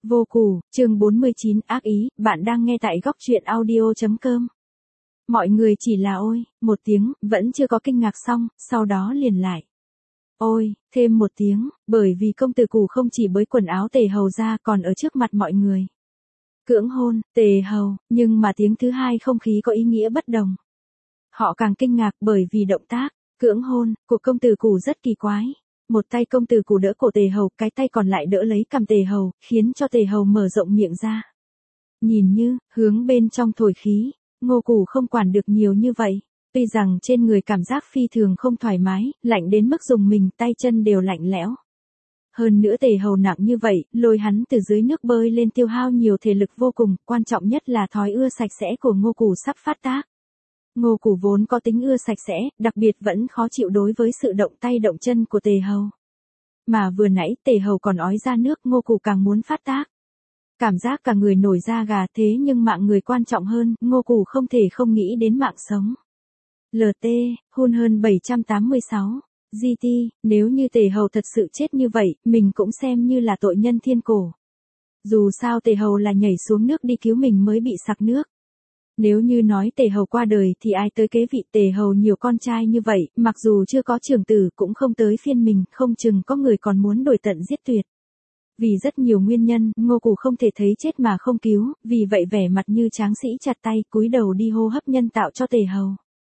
Vô củ, chương 49 ác ý, bạn đang nghe tại góc truyện audio.com. Mọi người chỉ là ôi, một tiếng, vẫn chưa có kinh ngạc xong, sau đó liền lại. Ôi, thêm một tiếng, bởi vì công tử Cù không chỉ bới quần áo Tề Hầu ra còn ở trước mặt mọi người. Cưỡng hôn, Tề Hầu, nhưng mà tiếng thứ hai không khí có ý nghĩa bất đồng. Họ càng kinh ngạc bởi vì động tác, cưỡng hôn, của công tử Cù rất kỳ quái. Một tay công tử Cù đỡ cổ Tề Hầu, cái tay còn lại đỡ lấy cằm Tề Hầu, khiến cho Tề Hầu mở rộng miệng ra. Nhìn như, hướng bên trong thổi khí, Ngô Cù không quản được nhiều như vậy. Tuy rằng trên người cảm giác phi thường không thoải mái, lạnh đến mức dùng mình tay chân đều lạnh lẽo. Hơn nữa Tề Hầu nặng như vậy, lôi hắn từ dưới nước bơi lên tiêu hao nhiều thể lực vô cùng, quan trọng nhất là thói ưa sạch sẽ của Ngô Cù sắp phát tác. Ngô Cù vốn có tính ưa sạch sẽ, đặc biệt vẫn khó chịu đối với sự động tay động chân của Tề Hầu. Mà vừa nãy Tề Hầu còn ói ra nước, Ngô Cù càng muốn phát tác. Cảm giác cả người nổi da gà, thế nhưng mạng người quan trọng hơn, Ngô Cù không thể không nghĩ đến mạng sống. LT, hun hơn 786. GT, nếu như Tề Hầu thật sự chết như vậy, mình cũng xem như là tội nhân thiên cổ. Dù sao Tề Hầu là nhảy xuống nước đi cứu mình mới bị sặc nước. Nếu như nói Tề Hầu qua đời thì ai tới kế vị. Tề Hầu nhiều con trai như vậy, mặc dù chưa có trưởng tử cũng không tới phiên mình, không chừng có người còn muốn đuổi tận giết tuyệt. Vì rất nhiều nguyên nhân, Ngô Cù không thể thấy chết mà không cứu, vì vậy vẻ mặt như tráng sĩ chặt tay, cúi đầu đi hô hấp nhân tạo cho Tề Hầu.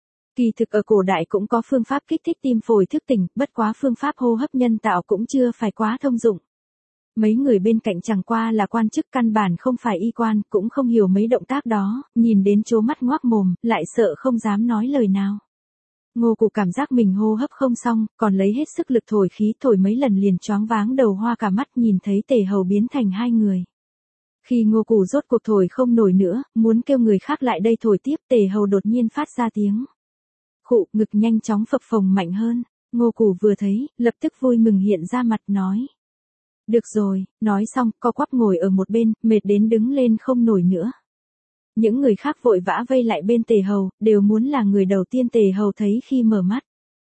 Kỳ thực ở cổ đại cũng có phương pháp kích thích tim phổi thức tỉnh, bất quá phương pháp hô hấp nhân tạo cũng chưa phải quá thông dụng. Mấy người bên cạnh chẳng qua là quan chức căn bản không phải y quan, cũng không hiểu mấy động tác đó, nhìn đến trố mắt ngoác mồm, lại sợ không dám nói lời nào. Ngô Cù cảm giác mình hô hấp không xong, còn lấy hết sức lực thổi khí, thổi mấy lần liền choáng váng đầu hoa cả mắt, nhìn thấy Tề Hầu biến thành hai người. Khi Ngô Cù rốt cuộc thổi không nổi nữa, muốn kêu người khác lại đây thổi tiếp, Tề Hầu đột nhiên phát ra tiếng khụ, ngực nhanh chóng phập phồng mạnh hơn. Ngô Cù vừa thấy, lập tức vui mừng hiện ra mặt nói. Được rồi, nói xong, co quắp ngồi ở một bên, mệt đến đứng lên không nổi nữa. Những người khác vội vã vây lại bên Tề Hầu, đều muốn là người đầu tiên Tề Hầu thấy khi mở mắt.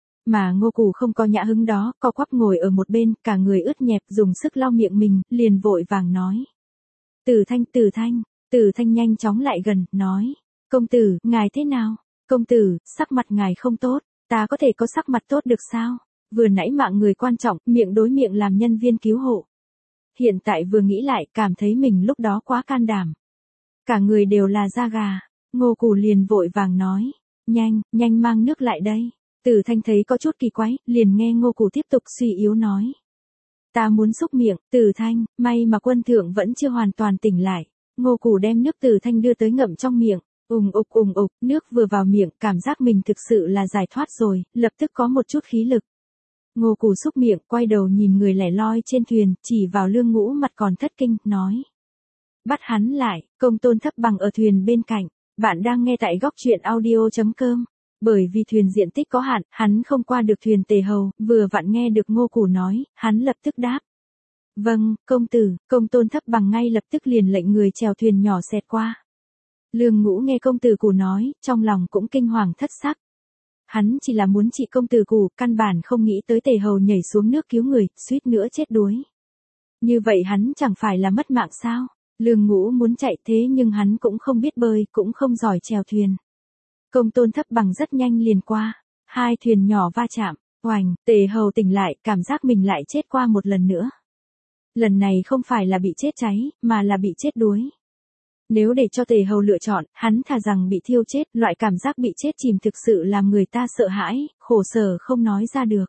Mà Ngô Cù không có nhã hứng đó, co quắp ngồi ở một bên, cả người ướt nhẹp, dùng sức lau miệng mình, liền vội vàng nói. Tử Thanh nhanh chóng lại gần, nói. Công tử, ngài thế nào? Công tử, sắc mặt ngài không tốt, ta có thể có sắc mặt tốt được sao? Vừa nãy mạng người quan trọng, miệng đối miệng làm nhân viên cứu hộ. Hiện tại vừa nghĩ lại, cảm thấy mình lúc đó quá can đảm. Cả người đều là da gà. Ngô Cù liền vội vàng nói. Nhanh mang nước lại đây. Tử Thanh thấy có chút kỳ quái, liền nghe Ngô Cù tiếp tục suy yếu nói. Ta muốn xúc miệng. Tử Thanh, may mà quân thượng vẫn chưa hoàn toàn tỉnh lại. Ngô Cù đem nước Tử Thanh đưa tới ngậm trong miệng. Ùng ục, nước vừa vào miệng, cảm giác mình thực sự là giải thoát rồi, lập tức có một chút khí lực. Ngô Cù xúc miệng, quay đầu nhìn người lẻ loi trên thuyền, chỉ vào Lương Ngũ mặt còn thất kinh, nói. Bắt hắn lại, Công Tôn Thấp Bằng ở thuyền bên cạnh. Bạn đang nghe tại góc truyện audio.com. Bởi vì thuyền diện tích có hạn, hắn không qua được thuyền Tề Hầu, vừa vặn nghe được Ngô Cù nói, hắn lập tức đáp. Vâng, công tử. Công Tôn Thấp Bằng ngay lập tức liền lệnh người chèo thuyền nhỏ xẹt qua. Lương Ngũ nghe công tử Cù nói, trong lòng cũng kinh hoàng thất sắc. Hắn chỉ là muốn trị công tử Cù, căn bản không nghĩ tới Tề Hầu nhảy xuống nước cứu người, suýt nữa chết đuối. Như vậy hắn chẳng phải là mất mạng sao? Lương Ngũ muốn chạy thế nhưng hắn cũng không biết bơi, cũng không giỏi chèo thuyền. Công Tôn Thấp Bằng rất nhanh liền qua, hai thuyền nhỏ va chạm, oành, Tề Hầu tỉnh lại, cảm giác mình lại chết qua một lần nữa. Lần này không phải là bị chết cháy, mà là bị chết đuối. Nếu để cho Tề Hầu lựa chọn, hắn thà rằng bị thiêu chết, loại cảm giác bị chết chìm thực sự làm người ta sợ hãi, khổ sở không nói ra được.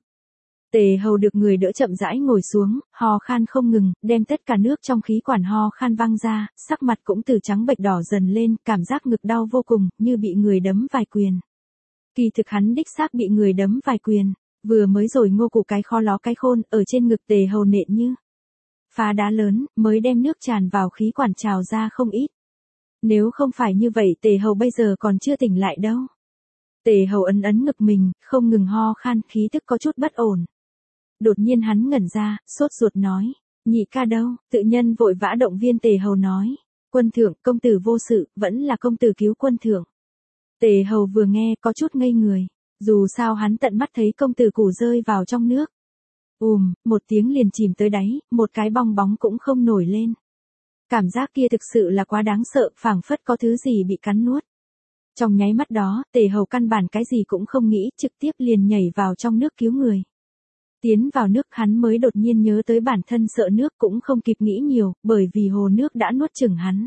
Tề Hầu được người đỡ chậm rãi ngồi xuống, ho khan không ngừng, đem tất cả nước trong khí quản ho khan văng ra, sắc mặt cũng từ trắng bệch đỏ dần lên, cảm giác ngực đau vô cùng, như bị người đấm vài quyền. Kỳ thực hắn đích xác bị người đấm vài quyền, vừa mới rồi Ngô Cù cái kho ló cái khôn, ở trên ngực Tề Hầu nện như phá đá lớn, mới đem nước tràn vào khí quản trào ra không ít. Nếu không phải như vậy Tề Hầu bây giờ còn chưa tỉnh lại đâu. Tề Hầu ấn ngực mình, không ngừng ho khan, khí tức có chút bất ổn. Đột nhiên hắn ngẩn ra, sốt ruột nói. Nhị ca đâu? Tự nhân vội vã động viên Tề Hầu nói. Quân thượng, công tử vô sự, vẫn là công tử cứu quân thượng. Tề Hầu vừa nghe có chút ngây người. Dù sao hắn tận mắt thấy công tử Cù rơi vào trong nước. Một tiếng liền chìm tới đáy, một cái bong bóng cũng không nổi lên. Cảm giác kia thực sự là quá đáng sợ, phảng phất có thứ gì bị cắn nuốt. Trong nháy mắt đó, Tề Hầu căn bản cái gì cũng không nghĩ, trực tiếp liền nhảy vào trong nước cứu người. Tiến vào nước hắn mới đột nhiên nhớ tới bản thân sợ nước cũng không kịp nghĩ nhiều, bởi vì hồ nước đã nuốt chửng hắn.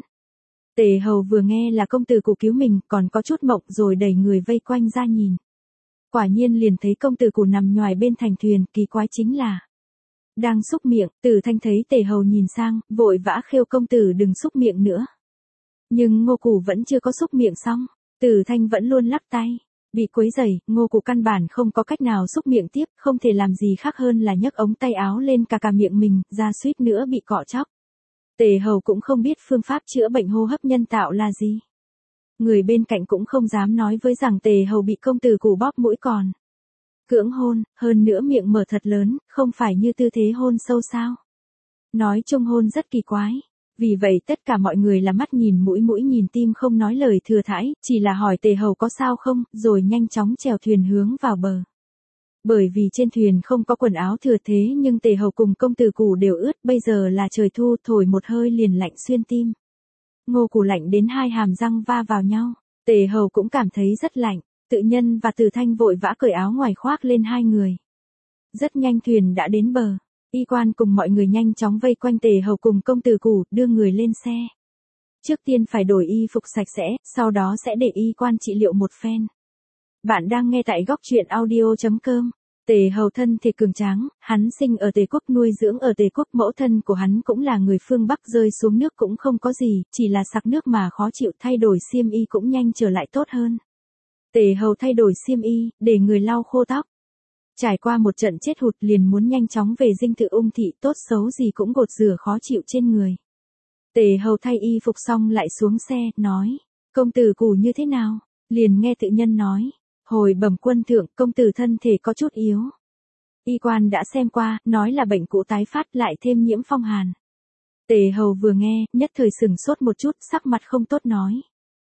Tề Hầu vừa nghe là công tử cụ cứu mình, còn có chút mộng rồi đẩy người vây quanh ra nhìn. Quả nhiên liền thấy công tử cụ nằm nhoài bên thành thuyền, kỳ quái chính là đang xúc miệng. Tử Thanh thấy Tề Hầu nhìn sang, vội vã khêu công tử đừng xúc miệng nữa. Nhưng Ngô Cù vẫn chưa có xúc miệng xong, Tử Thanh vẫn luôn lắc tay. Bị quấy rầy, Ngô Cù căn bản không có cách nào xúc miệng tiếp, không thể làm gì khác hơn là nhấc ống tay áo lên cả miệng mình, ra suýt nữa bị cọ chóc. Tề Hầu cũng không biết phương pháp chữa bệnh hô hấp nhân tạo là gì. Người bên cạnh cũng không dám nói với rằng Tề Hầu bị công tử cụ bóp mũi còn cưỡng hôn, hơn nữa miệng mở thật lớn, không phải như tư thế hôn sâu sao. Nói chung hôn rất kỳ quái. Vì vậy tất cả mọi người là mắt nhìn mũi mũi nhìn tim không nói lời thừa thãi, chỉ là hỏi Tề Hầu có sao không, rồi nhanh chóng chèo thuyền hướng vào bờ. Bởi vì trên thuyền không có quần áo thừa thế nhưng Tề Hầu cùng công tử cụ đều ướt, bây giờ là trời thu, thổi một hơi liền lạnh xuyên tim. Ngô Cù lạnh đến hai hàm răng va vào nhau, Tề Hầu cũng cảm thấy rất lạnh, Tự Nhân và Từ Thanh vội vã cởi áo ngoài khoác lên hai người. Rất nhanh thuyền đã đến bờ, y quan cùng mọi người nhanh chóng vây quanh Tề Hầu cùng công tử cụ, đưa người lên xe. Trước tiên phải đổi y phục sạch sẽ, sau đó sẽ để y quan trị liệu một phen. Bạn đang nghe tại góc truyện audio.com. Tề Hầu thân thể cường tráng, hắn sinh ở Tề Quốc nuôi dưỡng ở Tề Quốc, mẫu thân của hắn cũng là người phương Bắc, rơi xuống nước cũng không có gì, chỉ là sặc nước mà khó chịu, thay đổi xiêm y cũng nhanh trở lại tốt hơn. Tề Hầu thay đổi xiêm y, để người lau khô tóc. Trải qua một trận chết hụt liền muốn nhanh chóng về dinh thự Ung thị, tốt xấu gì cũng gột rửa khó chịu trên người. Tề Hầu thay y phục xong lại xuống xe, nói, công tử cụ như thế nào? Liền nghe Tự Nhân nói, hồi bẩm quân thượng, công tử thân thể có chút yếu. Y quan đã xem qua, nói là bệnh cũ tái phát lại thêm nhiễm phong hàn. Tề Hầu vừa nghe, nhất thời sừng sốt một chút, sắc mặt không tốt nói.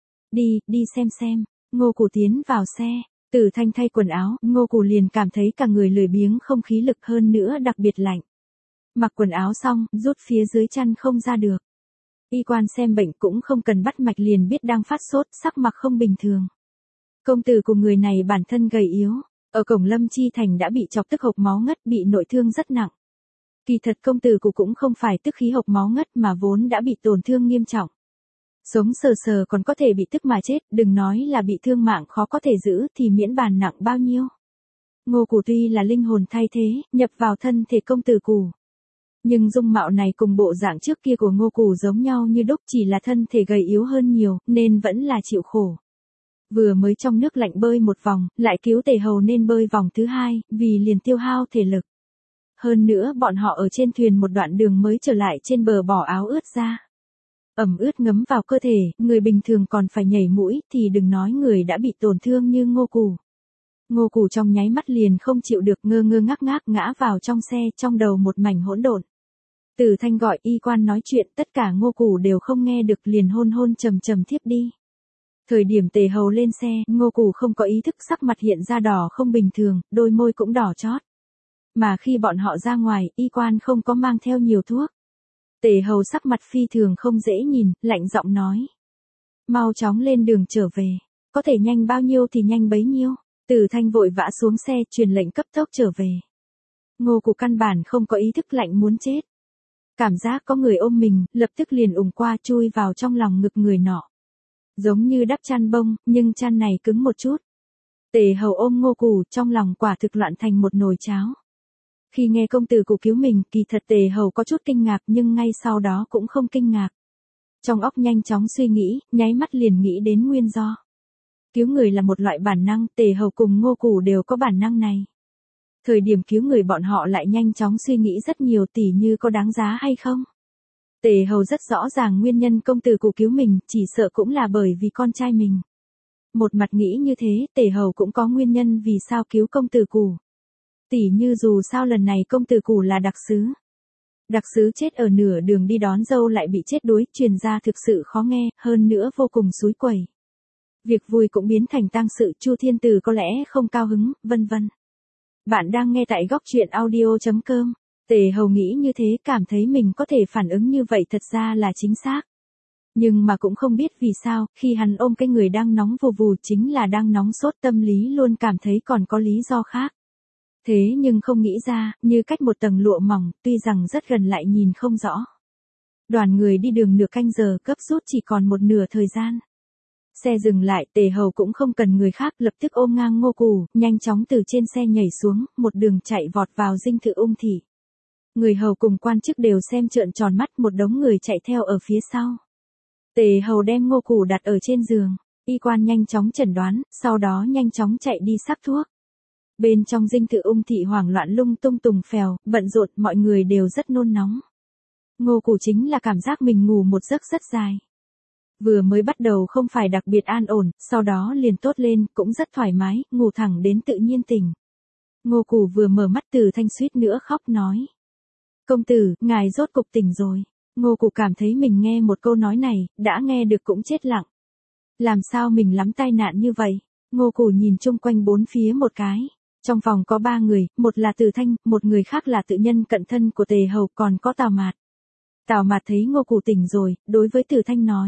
Đi xem. Ngô Cù tiến vào xe, Tử Thanh thay quần áo, Ngô Cù liền cảm thấy cả người lười biếng không khí lực, hơn nữa đặc biệt lạnh. Mặc quần áo xong, rút phía dưới chăn không ra được. Y quan xem bệnh cũng không cần bắt mạch liền biết đang phát sốt, sắc mặt không bình thường. Công tử của người này bản thân gầy yếu, ở cổng Lâm Chi Thành đã bị chọc tức hộc máu ngất, bị nội thương rất nặng. Kỳ thật công tử của cũng không phải tức khí hộc máu ngất mà vốn đã bị tổn thương nghiêm trọng. Sống sờ còn có thể bị tức mà chết, đừng nói là bị thương mạng khó có thể giữ thì miễn bàn nặng bao nhiêu. Ngô Cù tuy là linh hồn thay thế, nhập vào thân thể công tử Cù. Nhưng dung mạo này cùng bộ dạng trước kia của Ngô Cù giống nhau như đúc, chỉ là thân thể gầy yếu hơn nhiều, nên vẫn là chịu khổ. Vừa mới trong nước lạnh bơi một vòng, lại cứu Tề Hầu nên bơi vòng thứ hai, vì liền tiêu hao thể lực. Hơn nữa bọn họ ở trên thuyền một đoạn đường mới trở lại trên bờ bỏ áo ướt ra. Ẩm ướt ngấm vào cơ thể, người bình thường còn phải nhảy mũi, thì đừng nói người đã bị tổn thương như Ngô Cù. Ngô Cù trong nháy mắt liền không chịu được, ngơ ngác ngã vào trong xe, trong đầu một mảnh hỗn độn. Tử Thanh gọi y quan nói chuyện, tất cả Ngô Cù đều không nghe được, liền hôn trầm thiếp đi. Thời điểm Tề Hầu lên xe, Ngô Cù không có ý thức, sắc mặt hiện ra đỏ không bình thường, đôi môi cũng đỏ chót. Mà khi bọn họ ra ngoài, y quan không có mang theo nhiều thuốc. Tề Hầu sắc mặt phi thường không dễ nhìn, lạnh giọng nói. Mau chóng lên đường trở về, có thể nhanh bao nhiêu thì nhanh bấy nhiêu. Tử Thanh vội vã xuống xe, truyền lệnh cấp tốc trở về. Ngô Cù căn bản không có ý thức, lạnh muốn chết. Cảm giác có người ôm mình, lập tức liền ủng qua chui vào trong lòng ngực người nọ. Giống như đắp chăn bông, nhưng chăn này cứng một chút. Tề Hầu ôm Ngô Cù, trong lòng quả thực loạn thành một nồi cháo. Khi nghe công tử Cù cứu mình, kỳ thật Tề Hầu có chút kinh ngạc nhưng ngay sau đó cũng không kinh ngạc. Trong óc nhanh chóng suy nghĩ, nháy mắt liền nghĩ đến nguyên do. Cứu người là một loại bản năng, Tề Hầu cùng Ngô Cù đều có bản năng này. Thời điểm cứu người bọn họ lại nhanh chóng suy nghĩ rất nhiều, tỉ như có đáng giá hay không. Tề Hầu rất rõ ràng nguyên nhân công tử Cù cứu mình, chỉ sợ cũng là bởi vì con trai mình. Một mặt nghĩ như thế, Tề Hầu cũng có nguyên nhân vì sao cứu công tử Cù. Tỉ như dù sao lần này công tử Cù là đặc sứ. Đặc sứ chết ở nửa đường đi đón dâu lại bị chết đuối, truyền ra thực sự khó nghe, hơn nữa vô cùng xúi quẩy. Việc vui cũng biến thành tang sự, Chu Thiên Tử có lẽ không cao hứng, vân vân. Bạn đang nghe tại góc truyện audio.com. Tề Hầu nghĩ như thế, cảm thấy mình có thể phản ứng như vậy thật ra là chính xác. Nhưng mà cũng không biết vì sao, khi hắn ôm cái người đang nóng vù vù chính là đang nóng sốt, tâm lý luôn cảm thấy còn có lý do khác. Thế nhưng không nghĩ ra, như cách một tầng lụa mỏng, tuy rằng rất gần lại nhìn không rõ. Đoàn người đi đường nửa canh giờ, gấp rút chỉ còn một nửa thời gian. Xe dừng lại, Tề Hầu cũng không cần người khác, lập tức ôm ngang Ngô Cù, nhanh chóng từ trên xe nhảy xuống, một đường chạy vọt vào dinh thự Ung thị. Người hầu cùng quan chức đều xem trợn tròn mắt, một đống người chạy theo ở phía sau. Tề Hầu đem Ngô Cù đặt ở trên giường, y quan nhanh chóng chẩn đoán, sau đó nhanh chóng chạy đi sắc thuốc. Bên trong dinh thự Ung thị hoảng loạn lung tung tùng phèo, bận rộn, mọi người đều rất nôn nóng. Ngô Cù chính là cảm giác mình ngủ một giấc rất dài. Vừa mới bắt đầu không phải đặc biệt an ổn, sau đó liền tốt lên, cũng rất thoải mái, ngủ thẳng đến tự nhiên tỉnh. Ngô Cù vừa mở mắt, Từ Thanh suýt nữa khóc nói. Công tử, ngài rốt cục tỉnh rồi. Ngô Cù cảm thấy mình nghe một câu nói này, đã nghe được cũng chết lặng. Làm sao mình lắm tai nạn như vậy? Ngô Cù nhìn chung quanh bốn phía một cái. Trong phòng có 3 người, một là Từ Thanh, một người khác là tự nhân cận thân của Tề Hầu, còn có Tào Mạt. Tào Mạt thấy Ngô Cù tỉnh rồi, đối với Từ Thanh nói.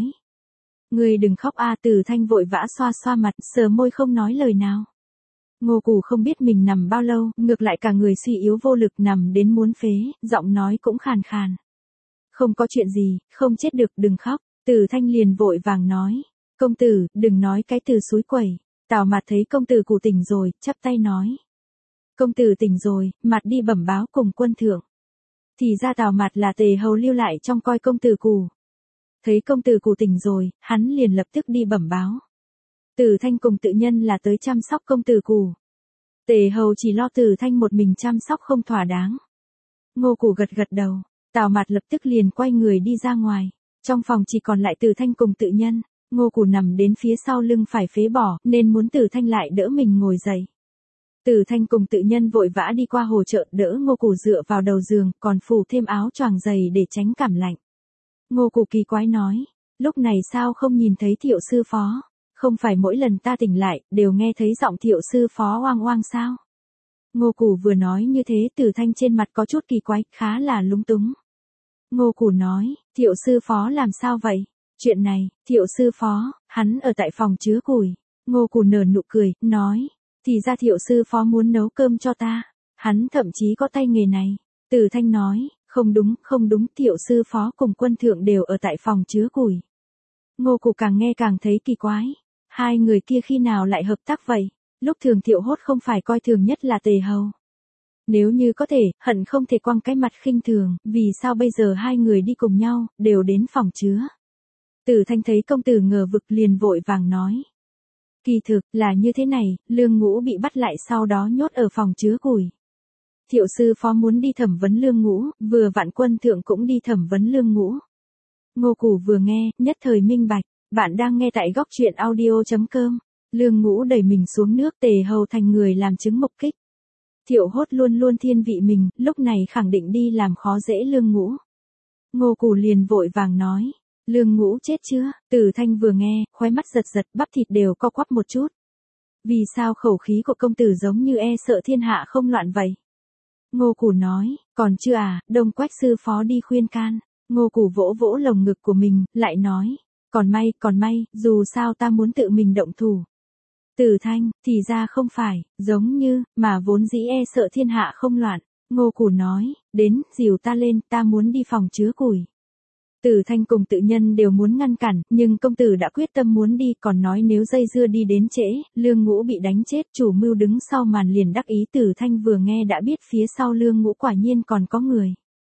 Ngươi đừng khóc a. Từ Thanh vội vã xoa xoa mặt, sờ môi không nói lời nào. Ngô Cù không biết mình nằm bao lâu, ngược lại cả người suy yếu vô lực, nằm đến muốn phế, giọng nói cũng khàn khàn. Không có chuyện gì, không chết được, đừng khóc. Từ Thanh liền vội vàng nói. Công tử, đừng nói cái từ xúi quẩy. Tào Mạt thấy công tử Cù tỉnh rồi, chắp tay nói. Công tử tỉnh rồi, Mạt đi bẩm báo cùng quân thượng. Thì ra Tào Mạt là Tề Hầu lưu lại trong coi công tử Cù. Thấy công tử Cù tỉnh rồi, hắn liền lập tức đi bẩm báo. Từ Thanh cùng tự nhân là tới chăm sóc công tử Cù. Tề Hầu chỉ lo Từ Thanh một mình chăm sóc không thỏa đáng. Ngô Cù gật gật đầu, Tào Mạt lập tức liền quay người đi ra ngoài. Trong phòng chỉ còn lại Từ Thanh cùng tự nhân. Ngô Cù nằm đến phía sau lưng phải phế bỏ, nên muốn Từ Thanh lại đỡ mình ngồi dậy. Từ Thanh cùng tự nhân vội vã đi qua hồ chợ, đỡ Ngô Cù dựa vào đầu giường, còn phủ thêm áo choàng dày để tránh cảm lạnh. Ngô Cù kỳ quái nói, lúc này sao không nhìn thấy Thiệu sư phó? Không phải mỗi lần ta tỉnh lại, đều nghe thấy giọng Thiệu sư phó oang oang sao? Ngô Cù vừa nói như thế, Từ Thanh trên mặt có chút kỳ quái, khá là lúng túng. Ngô Cù nói, Thiệu sư phó làm sao vậy? Chuyện này, Thiệu sư phó, hắn ở tại phòng chứa củi. Ngô Cù nở nụ cười, nói, thì ra Thiệu sư phó muốn nấu cơm cho ta. Hắn thậm chí có tay nghề này. Từ Thanh nói, không đúng, Thiệu sư phó cùng quân thượng đều ở tại phòng chứa củi. Ngô Cù càng nghe càng thấy kỳ quái. Hai người kia khi nào lại hợp tác vậy? Lúc thường Thiệu Hốt không phải coi thường nhất là Tề Hầu. Nếu như có thể, hận không thể quăng cái mặt khinh thường, vì sao bây giờ hai người đi cùng nhau, đều đến phòng chứa. Từ Thanh thấy công tử ngờ vực liền vội vàng nói. Kỳ thực, là như thế này, Lương Ngũ bị bắt lại sau đó nhốt ở phòng chứa củi. Thiệu sư phó muốn đi thẩm vấn Lương Ngũ, vừa vạn quân thượng cũng đi thẩm vấn Lương Ngũ. Ngô Cù vừa nghe, nhất thời minh bạch, bạn đang nghe tại góc truyện audio.com. Lương Ngũ đẩy mình xuống nước, Tề Hầu thành người làm chứng mục kích. Thiệu Hốt luôn luôn thiên vị mình, lúc này khẳng định đi làm khó dễ Lương Ngũ. Ngô Cù liền vội vàng nói, Lương Ngũ chết chưa? Từ Thanh vừa nghe, khóe mắt giật giật, bắp thịt đều co quắp một chút. Vì sao khẩu khí của công tử giống như e sợ thiên hạ không loạn vậy? Ngô Cù nói, còn chưa à, Đông Quách sư phó đi khuyên can. Ngô Cù vỗ vỗ lồng ngực của mình, lại nói, còn may, dù sao ta muốn tự mình động thủ. Từ Thanh, thì ra không phải, giống như, mà vốn dĩ e sợ thiên hạ không loạn. Ngô Cù nói, đến, dìu ta lên, ta muốn đi phòng chứa củi. Từ Thanh cùng tự nhân đều muốn ngăn cản, nhưng công tử đã quyết tâm muốn đi, còn nói nếu dây dưa đi đến trễ, Lương Ngũ bị đánh chết, chủ mưu đứng sau màn liền đắc ý. Từ Thanh vừa nghe đã biết phía sau Lương Ngũ quả nhiên còn có người.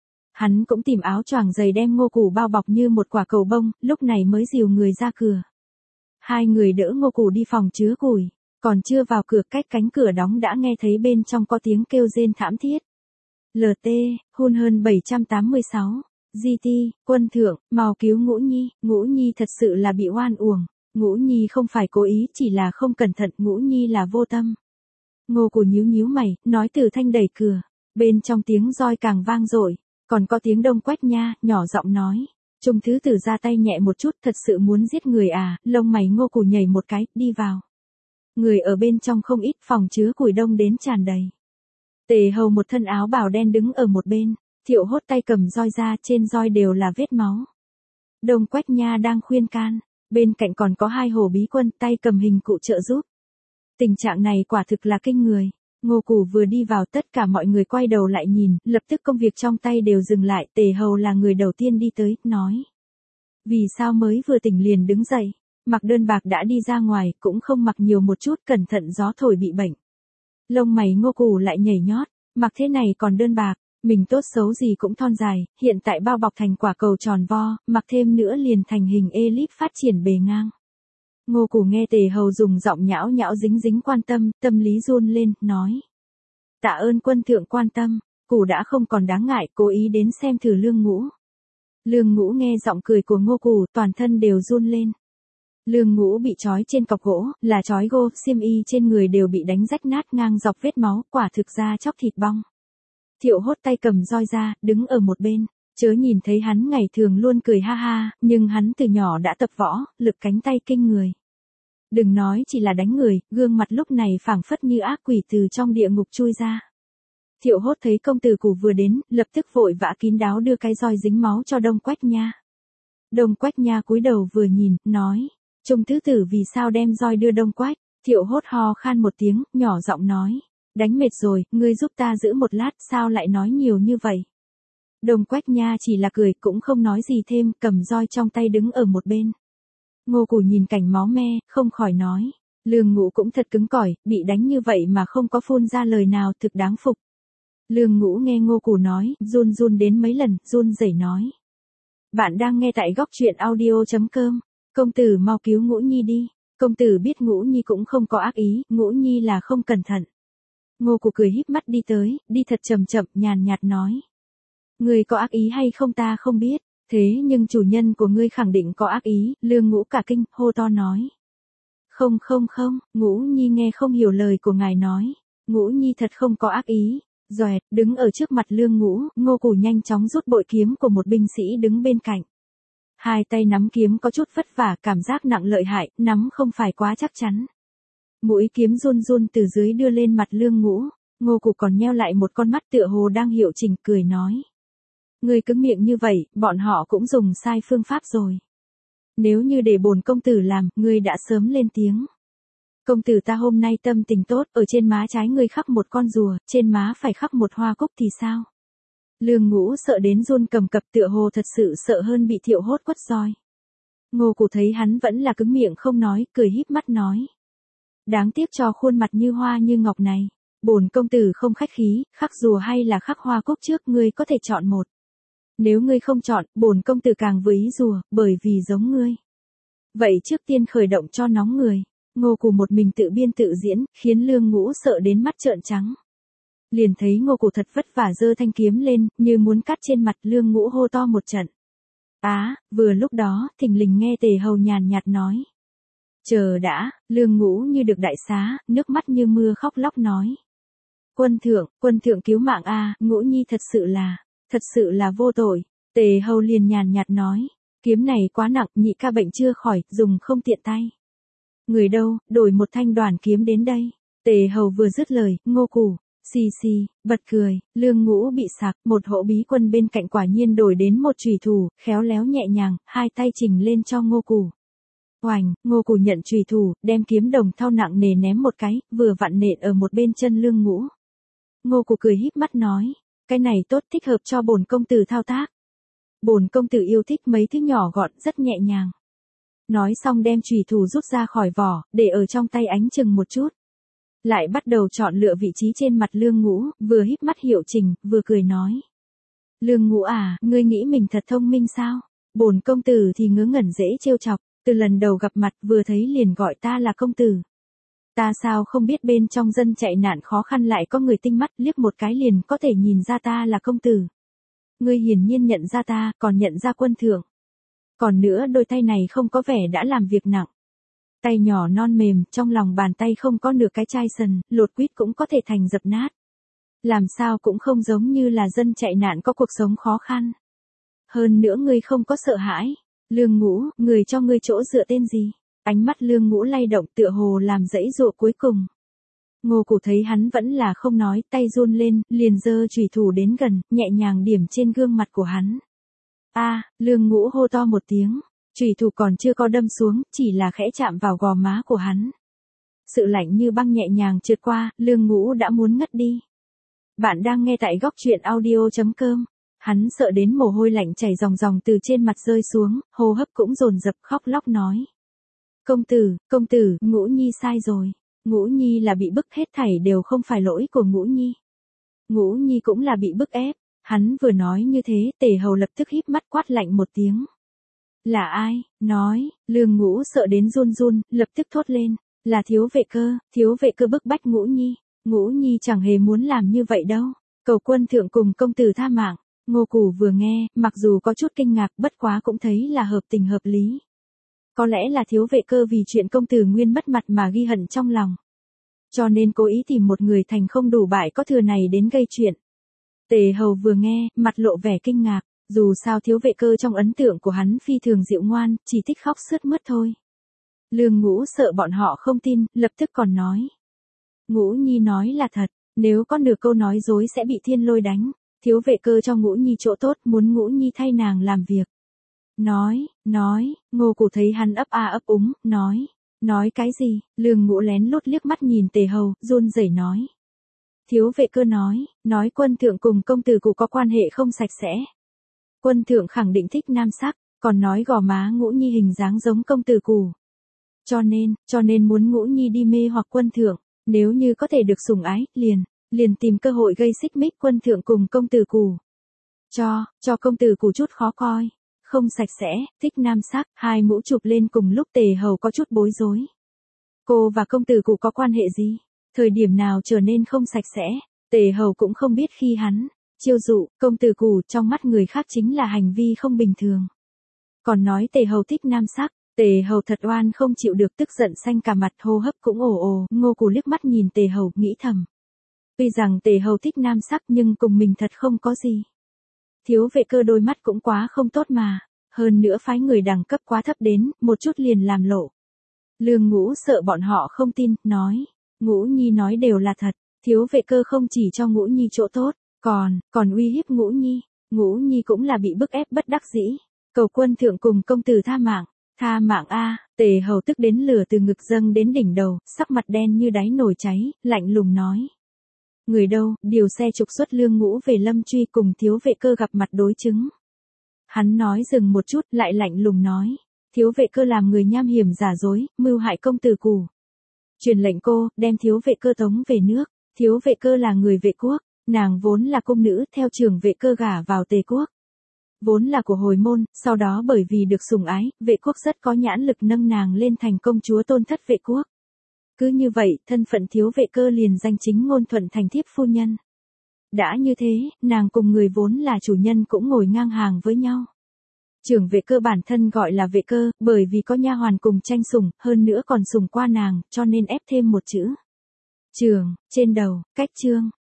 Hắn cũng tìm áo choàng dày đem Ngô Cù bao bọc như một quả cầu bông, lúc này mới dìu người ra cửa. Hai người đỡ Ngô Cù đi phòng chứa củi, còn chưa vào cửa, cách cánh cửa đóng đã nghe thấy bên trong có tiếng kêu rên thảm thiết. LT, hun hơn 786. GT, quân thượng, mau cứu Ngũ Nhi thật sự là bị oan uổng. Ngũ Nhi không phải cố ý, chỉ là không cẩn thận, Ngũ Nhi là vô tâm. Ngô Cù nhíu mày, nói. Từ Thanh đẩy cửa, bên trong tiếng roi càng vang dội, còn có tiếng Đông Quách nha, nhỏ giọng nói. Trung thứ tử ra tay nhẹ một chút, thật sự muốn giết người à? Lông mày Ngô Cù nhảy một cái, đi vào. Người ở bên trong không ít, phòng chứa củi đông đến tràn đầy. Tề Hầu một thân áo bào đen đứng ở một bên, Thiệu Hốt tay cầm roi ra, trên roi đều là vết máu. Đông Quách Nha đang khuyên can, bên cạnh còn có 2 hổ bí quân tay cầm hình cụ trợ giúp. Tình trạng này quả thực là kinh người. Ngô Cù vừa đi vào tất cả mọi người quay đầu lại nhìn, lập tức công việc trong tay đều dừng lại. Tề Hầu là người đầu tiên đi tới, nói. Vì sao mới vừa tỉnh liền đứng dậy, mặc đơn bạc đã đi ra ngoài, cũng không mặc nhiều một chút, cẩn thận gió thổi bị bệnh. Lông mày Ngô Cù lại nhảy nhót, mặc thế này còn đơn bạc, mình tốt xấu gì cũng thon dài, hiện tại bao bọc thành quả cầu tròn vo, mặc thêm nữa liền thành hình elip phát triển bề ngang. Ngô Cù nghe Tề Hầu dùng giọng nhão nhão dính dính quan tâm, tâm lý run lên, nói. Tạ ơn quân thượng quan tâm, Cù đã không còn đáng ngại, cố ý đến xem thử Lương Ngũ. Lương Ngũ nghe giọng cười của Ngô Cù, toàn thân đều run lên. Lương Ngũ bị trói trên cọc gỗ, là trói gô, xiêm y trên người đều bị đánh rách nát ngang dọc vết máu, quả thực ra chóc thịt bong. Thiệu Hốt tay cầm roi ra, đứng ở một bên, chớ nhìn thấy hắn ngày thường luôn cười ha ha, nhưng hắn từ nhỏ đã tập võ, lực cánh tay kinh người. Đừng nói chỉ là đánh người, gương mặt lúc này phảng phất như ác quỷ từ trong địa ngục chui ra. Thiệu Hốt thấy công tử Cù vừa đến, lập tức vội vã kín đáo đưa cái roi dính máu cho Đông Quách Nha. Đông Quách Nha cúi đầu vừa nhìn, nói, Trung thứ tử vì sao đem roi đưa Đông Quách. Thiệu Hốt ho khan một tiếng, nhỏ giọng nói, đánh mệt rồi, ngươi giúp ta giữ một lát, sao lại nói nhiều như vậy. Đông Quách Nha chỉ là cười, cũng không nói gì thêm, cầm roi trong tay đứng ở một bên. Ngô Cù nhìn cảnh máu me, không khỏi nói, Lương Ngũ cũng thật cứng cỏi, bị đánh như vậy mà không có phun ra lời nào, thực đáng phục. Lương Ngũ nghe Ngô Cù nói, run run đến mấy lần, run rẩy nói. Bạn đang nghe tại góc truyện audio.com, công tử mau cứu Ngũ Nhi đi. Công tử biết Ngũ Nhi cũng không có ác ý, Ngũ Nhi là không cẩn thận. Ngô Cù cười híp mắt đi tới, đi thật chậm chậm, nhàn nhạt nói. Ngươi có ác ý hay không ta không biết, thế nhưng chủ nhân của ngươi khẳng định có ác ý. Lương Ngũ cả kinh, hô to nói. Không, Ngũ Nhi nghe không hiểu lời của ngài nói. Ngũ Nhi thật không có ác ý. Doẹt, đứng ở trước mặt Lương Ngũ, Ngô Cù nhanh chóng rút bội kiếm của một binh sĩ đứng bên cạnh. 2 tay nắm kiếm có chút vất vả, cảm giác nặng lợi hại, nắm không phải quá chắc chắn. Mũi kiếm run run từ dưới đưa lên mặt Lương Ngũ, Ngô Cù còn nheo lại một con mắt tựa hồ đang hiệu chỉnh, cười nói. Ngươi cứng miệng như vậy, bọn họ cũng dùng sai phương pháp rồi. Nếu như để bổn công tử làm, ngươi đã sớm lên tiếng. Công tử ta hôm nay tâm tình tốt, ở trên má trái ngươi khắc một con rùa, trên má phải khắc một hoa cúc thì sao? Lương Ngũ sợ đến run cầm cập, tựa hồ thật sự sợ hơn bị Thiệu Hốt quất roi. Ngô Cù thấy hắn vẫn là cứng miệng không nói, cười híp mắt nói. Đáng tiếc cho khuôn mặt như hoa như ngọc này. Bổn công tử không khách khí, khắc rùa hay là khắc hoa cúc trước, ngươi có thể chọn một. Nếu ngươi không chọn, bổn công tử càng vừa ý rùa, bởi vì giống ngươi. Vậy trước tiên khởi động cho nóng người. Ngô Cù một mình tự biên tự diễn, khiến Lương Ngũ sợ đến mắt trợn trắng. Liền thấy Ngô Cù thật vất vả giơ thanh kiếm lên, như muốn cắt trên mặt. Lương Ngũ hô to một trận. Vừa lúc đó, thình lình nghe Tề Hầu nhàn nhạt nói. Chờ đã, Lương Ngũ như được đại xá, nước mắt như mưa khóc lóc nói. Quân thượng cứu mạng Ngũ Nhi thật sự là vô tội. Tề Hầu liền nhàn nhạt nói. Kiếm này quá nặng, nhị ca bệnh chưa khỏi, dùng không tiện tay. Người đâu, đổi một thanh đoàn kiếm đến đây. Tề Hầu vừa dứt lời, Ngô Cù, xì, bật cười. Lương Ngũ bị sặc, một hộ bí quân bên cạnh quả nhiên đổi đến một chùy thủ, khéo léo nhẹ nhàng, 2 tay chỉnh lên cho Ngô Cù. Oành, Ngô Cù nhận chùy thủ, đem kiếm đồng thau nặng nề ném một cái, vừa vặn nện ở một bên chân Lương Ngũ. Ngô Cù cười híp mắt nói, cái này tốt, thích hợp cho bổn công tử thao tác. Bổn công tử yêu thích mấy thứ nhỏ gọn, rất nhẹ nhàng. Nói xong đem chùy thủ rút ra khỏi vỏ, để ở trong tay ánh chừng một chút. Lại bắt đầu chọn lựa vị trí trên mặt Lương Ngũ, vừa híp mắt hiệu chỉnh, vừa cười nói. Lương Ngũ ngươi nghĩ mình thật thông minh sao? Bổn công tử thì ngớ ngẩn dễ trêu chọc, từ lần đầu gặp mặt vừa thấy liền gọi ta là công tử. Ta sao không biết bên trong dân chạy nạn khó khăn lại có người tinh mắt, liếc một cái liền có thể nhìn ra ta là công tử. Ngươi hiển nhiên nhận ra ta, còn nhận ra quân thượng. Còn nữa đôi tay này không có vẻ đã làm việc nặng. Tay nhỏ non mềm, trong lòng bàn tay không có nửa cái chai sần, lột quýt cũng có thể thành dập nát. Làm sao cũng không giống như là dân chạy nạn có cuộc sống khó khăn. Hơn nữa ngươi không có sợ hãi. Lương Ngũ, người cho ngươi chỗ dựa tên gì? Ánh mắt Lương Ngũ lay động tựa hồ làm dãy dụa cuối cùng. Ngô Củ thấy hắn vẫn là không nói, tay run lên, liền giơ chùy thủ đến gần, nhẹ nhàng điểm trên gương mặt của hắn. A, Lương Ngũ hô to một tiếng, chùy thủ còn chưa có đâm xuống, chỉ là khẽ chạm vào gò má của hắn. Sự lạnh như băng nhẹ nhàng trượt qua, Lương Ngũ đã muốn ngất đi. Bạn đang nghe tại góc truyện audio.com. Hắn sợ đến mồ hôi lạnh chảy ròng ròng từ trên mặt rơi xuống, hô hấp cũng dồn dập, khóc lóc nói. Công tử, Ngũ Nhi sai rồi. Ngũ Nhi là bị bức, hết thảy đều không phải lỗi của Ngũ Nhi. Ngũ Nhi cũng là bị bức ép. Hắn vừa nói như thế, Tề Hầu lập tức híp mắt quát lạnh một tiếng. Là ai? Nói, Lương Ngũ sợ đến run run, lập tức thốt lên. Là thiếu vệ cơ bức bách Ngũ Nhi. Ngũ Nhi chẳng hề muốn làm như vậy đâu. Cầu quân thượng cùng công tử tha mạng. Ngô Củ vừa nghe, mặc dù có chút kinh ngạc, bất quá cũng thấy là hợp tình hợp lý. Có lẽ là thiếu vệ cơ vì chuyện công tử Nguyên mất mặt mà ghi hận trong lòng. Cho nên cố ý tìm một người thành không đủ bại có thừa này đến gây chuyện. Tề Hầu vừa nghe, mặt lộ vẻ kinh ngạc, dù sao thiếu vệ cơ trong ấn tượng của hắn phi thường dịu ngoan, chỉ thích khóc sướt mướt thôi. Lương Ngũ sợ bọn họ không tin, lập tức còn nói. Ngũ Nhi nói là thật, nếu có nửa câu nói dối sẽ bị thiên lôi đánh. Thiếu vệ cơ cho Ngũ Nhi chỗ tốt, muốn Ngũ Nhi thay nàng làm việc. Nói, Ngô Củ thấy hắn ấp a ấp úng, nói cái gì? Lương Ngũ lén lút liếc mắt nhìn Tề Hầu, run rẩy nói. Thiếu vệ cơ nói quân thượng cùng công tử Củ có quan hệ không sạch sẽ. Quân thượng khẳng định thích nam sắc, còn nói gò má Ngũ Nhi hình dáng giống công tử Củ. Cho nên muốn Ngũ Nhi đi mê hoặc quân thượng, nếu như có thể được sủng ái, liền tìm cơ hội gây xích mích quân thượng cùng công tử Củ. Cho công tử Củ chút khó coi, không sạch sẽ, thích nam sắc, hai mũ chụp lên cùng lúc Tề Hầu có chút bối rối. Cô và công tử Củ có quan hệ gì? Thời điểm nào trở nên không sạch sẽ? Tề Hầu cũng không biết khi hắn chiêu dụ công tử Củ trong mắt người khác chính là hành vi không bình thường. Còn nói Tề Hầu thích nam sắc, Tề Hầu thật oan không chịu được, tức giận xanh cả mặt, hô hấp cũng ồ. Ngô Củ liếc mắt nhìn Tề Hầu, nghĩ thầm. Tuy rằng Tề Hầu thích nam sắc nhưng cùng mình thật không có gì. Thiếu vệ cơ đôi mắt cũng quá không tốt mà, hơn nữa phái người đẳng cấp quá thấp đến, một chút liền làm lộ. Lương Ngũ sợ bọn họ không tin, nói. Ngũ Nhi nói đều là thật, thiếu vệ cơ không chỉ cho Ngũ Nhi chỗ tốt, còn uy hiếp Ngũ Nhi. Ngũ Nhi cũng là bị bức ép bất đắc dĩ. Cầu quân thượng cùng công tử tha mạng a. Tề Hầu tức đến lửa từ ngực dâng đến đỉnh đầu, sắc mặt đen như đáy nồi cháy, lạnh lùng nói. Người đâu, điều xe trục xuất Lương Ngũ về Lâm Truy cùng thiếu vệ cơ gặp mặt đối chứng. Hắn nói dừng một chút, lại lạnh lùng nói. Thiếu vệ cơ làm người nham hiểm giả dối, mưu hại công tử Củ. Truyền lệnh cô, đem thiếu vệ cơ tống về nước. Thiếu vệ cơ là người Vệ quốc, nàng vốn là cung nữ, theo trường Vệ cơ gả vào Tề quốc. Vốn là của hồi môn, sau đó bởi vì được sủng ái, Vệ quốc rất có nhãn lực nâng nàng lên thành công chúa tôn thất Vệ quốc. Cứ như vậy, thân phận thiếu vệ cơ liền danh chính ngôn thuận thành thiếp phu nhân. Đã như thế, nàng cùng người vốn là chủ nhân cũng ngồi ngang hàng với nhau. Trưởng Vệ cơ bản thân gọi là Vệ cơ, bởi vì có nha hoàn cùng tranh sủng, hơn nữa còn sủng qua nàng, cho nên ép thêm một chữ. Trường, trên đầu, cách trương,